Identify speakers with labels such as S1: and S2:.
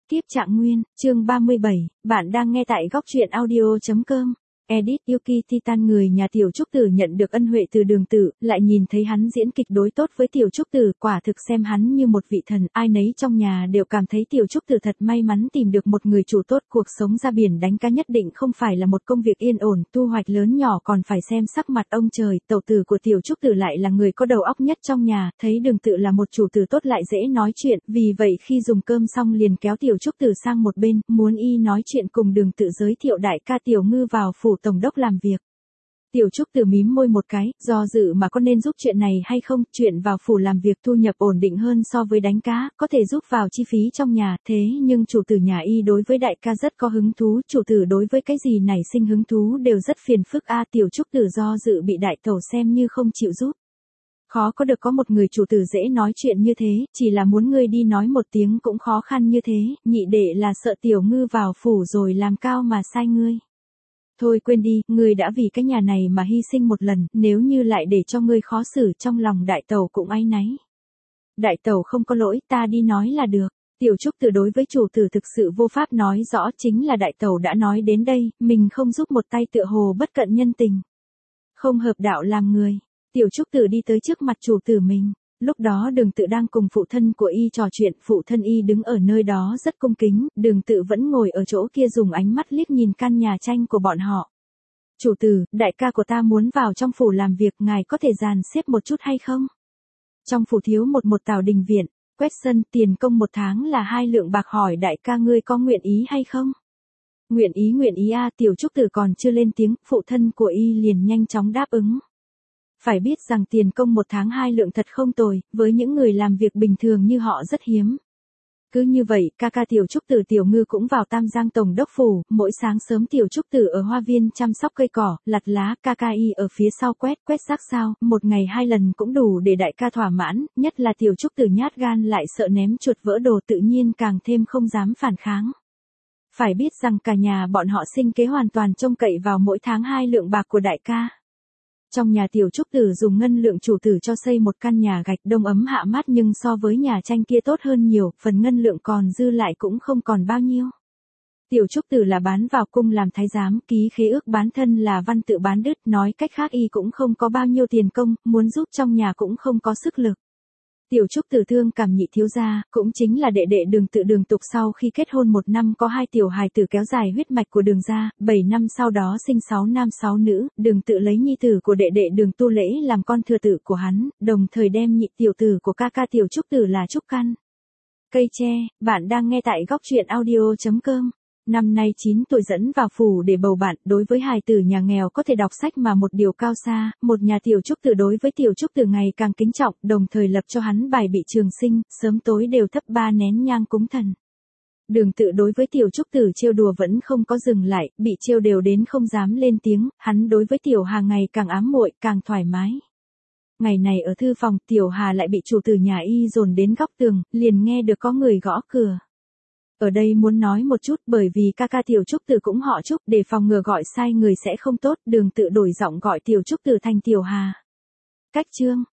S1: Kiếp Trạng Nguyên, chương 37, bạn đang nghe tại góc truyện audio.com. Edit Yuki Titan. Người nhà Tiểu Trúc Tử nhận được ân huệ từ Đường Tử, lại nhìn thấy hắn diễn kịch đối tốt với Tiểu Trúc Tử, quả thực xem hắn như một vị thần, ai nấy trong nhà đều cảm thấy Tiểu Trúc Tử thật may mắn tìm được một người chủ tốt. Cuộc sống ra biển đánh cá nhất định không phải là một công việc yên ổn, thu hoạch lớn nhỏ còn phải xem sắc mặt ông trời. Tẩu tử của Tiểu Trúc Tử lại là người có đầu óc nhất trong nhà, thấy Đường Tử là một chủ tử tốt lại dễ nói chuyện, vì vậy khi dùng cơm xong liền kéo Tiểu Trúc Tử sang một bên, muốn y nói chuyện cùng Đường Tử giới thiệu đại ca Tiểu Ngư vào phủ tổng đốc làm việc. Tiểu Trúc Tử mím môi một cái, do dự mà có nên giúp chuyện này hay không. Chuyện vào phủ làm việc thu nhập ổn định hơn so với đánh cá, có thể giúp vào chi phí trong nhà, thế nhưng chủ tử nhà y đối với đại ca rất có hứng thú, chủ tử đối với cái gì nảy sinh hứng thú đều rất phiền phức Tiểu Trúc Tử do dự bị đại tẩu xem như không chịu giúp. Khó có được có một người chủ tử dễ nói chuyện như thế, chỉ là muốn ngươi đi nói một tiếng cũng khó khăn như thế, nhị đệ là sợ Tiểu Ngư vào phủ rồi làm cao mà sai ngươi. Thôi quên đi, ngươi đã vì cái nhà này mà hy sinh một lần, nếu như lại để cho ngươi khó xử, trong lòng đại tẩu cũng áy náy. Đại tẩu không có lỗi, ta đi nói là được. Tiểu Trúc Tử đối với chủ tử thực sự vô pháp nói rõ, chính là đại tẩu đã nói đến đây, mình không giúp một tay tựa hồ bất cận nhân tình. Không hợp đạo làm người. Tiểu Trúc Tử đi tới trước mặt chủ tử mình. Lúc đó Đường Tự đang cùng phụ thân của y trò chuyện, phụ thân y đứng ở nơi đó rất cung kính, Đường Tự vẫn ngồi ở chỗ kia dùng ánh mắt liếc nhìn căn nhà tranh của bọn họ. Chủ tử, đại ca của ta muốn vào trong phủ làm việc, ngài có thể dàn xếp một chút hay không? Trong phủ thiếu một tào đình viện, quét sân, tiền công 1 tháng là 2 lượng bạc, hỏi đại ca ngươi có nguyện ý hay không? Nguyện ý Tiểu Trúc Tử còn chưa lên tiếng, phụ thân của y liền nhanh chóng đáp ứng. Phải biết rằng tiền công 1 tháng 2 lượng thật không tồi, với những người làm việc bình thường như họ rất hiếm. Cứ như vậy, ca ca Tiểu Trúc Tử Tiểu Ngư cũng vào Tam Giang tổng đốc phủ, mỗi sáng sớm Tiểu Trúc Tử ở hoa viên chăm sóc cây cỏ, lặt lá, ca ca y ở phía sau quét rác sao, 1 ngày 2 lần cũng đủ để đại ca thỏa mãn, nhất là Tiểu Trúc Tử nhát gan lại sợ ném chuột vỡ đồ, tự nhiên càng thêm không dám phản kháng. Phải biết rằng cả nhà bọn họ sinh kế hoàn toàn trông cậy vào mỗi tháng 2 lượng bạc của đại ca. Trong nhà Tiểu Trúc Tử dùng ngân lượng chủ tử cho xây một căn nhà gạch đông ấm hạ mát, nhưng so với nhà tranh kia tốt hơn nhiều, phần ngân lượng còn dư lại cũng không còn bao nhiêu. Tiểu Trúc Tử là bán vào cung làm thái giám, ký khế ước bán thân là văn tự bán đứt, nói cách khác y cũng không có bao nhiêu tiền công, muốn giúp trong nhà cũng không có sức lực. Tiểu Trúc Tử thương cảm nhị thiếu gia, cũng chính là đệ đệ Đường Tự Đường Tục, sau khi kết hôn 1 năm có 2 tiểu hài tử kéo dài huyết mạch của Đường gia, 7 năm sau đó sinh 6 nam 6 nữ, Đường Tự lấy nhi tử của đệ đệ Đường Tu Lễ làm con thừa tử của hắn, đồng thời đem nhị tiểu tử của ca ca Tiểu Trúc Tử là Trúc Căn. Cây tre, bạn đang nghe tại góc truyện audio.com. Năm nay 9 tuổi dẫn vào phủ để bầu bạn, đối với hài tử nhà nghèo có thể đọc sách mà một điều cao xa, một nhà Tiểu Trúc Tử đối với Tiểu Trúc Tử ngày càng kính trọng, đồng thời lập cho hắn bài bị trường sinh, sớm tối đều thắp 3 nén nhang cúng thần. Đường Tự đối với Tiểu Trúc Tử trêu đùa vẫn không có dừng lại, bị trêu đều đến không dám lên tiếng, hắn đối với Tiểu Hà ngày càng ám muội, càng thoải mái. Ngày này ở thư phòng, Tiểu Hà lại bị chủ tử nhà y dồn đến góc tường, liền nghe được có người gõ cửa. Ở đây muốn nói một chút, bởi vì ca ca Tiểu Trúc Tử cũng họ Trúc, để phòng ngừa gọi sai người sẽ không tốt, Đường Tự đổi giọng gọi Tiểu Trúc Tử thành Tiểu Hà. Cách chương,